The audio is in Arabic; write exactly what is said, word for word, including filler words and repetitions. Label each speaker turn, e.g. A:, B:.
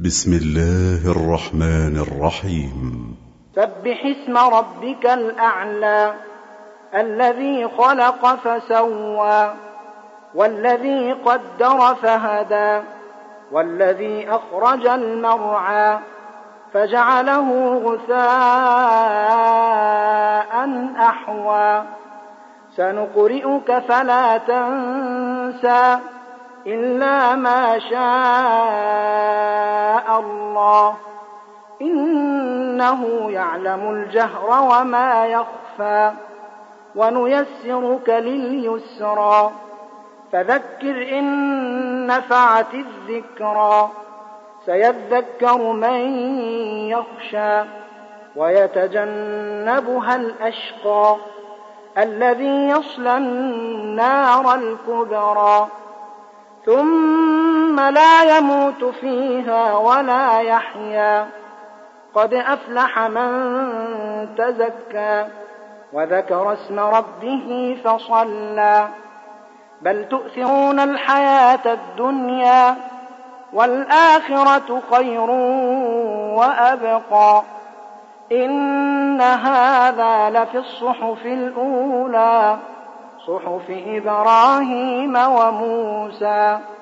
A: بسم الله الرحمن الرحيم.
B: سبح اسم ربك الأعلى الذي خلق فسوى والذي قدر فهدى والذي أخرج المرعى فجعله غثاء أحوى سنقرئك فلا تنسى إلا ما شاء الله إنه يعلم الجهر وما يخفى ونيسرك لليسرى فذكر إن نفعت الذكرى سيذكر من يخشى ويتجنبها الأشقى الذي يصلى النار الكبرى ثم لا يموت فيها ولا يحيا قد أفلح من تزكى وذكر اسم ربه فصلى بل تؤثرون الحياة الدنيا والآخرة خير وأبقى إن هذا لفي الصحف الأولى صحف إبراهيم وموسى.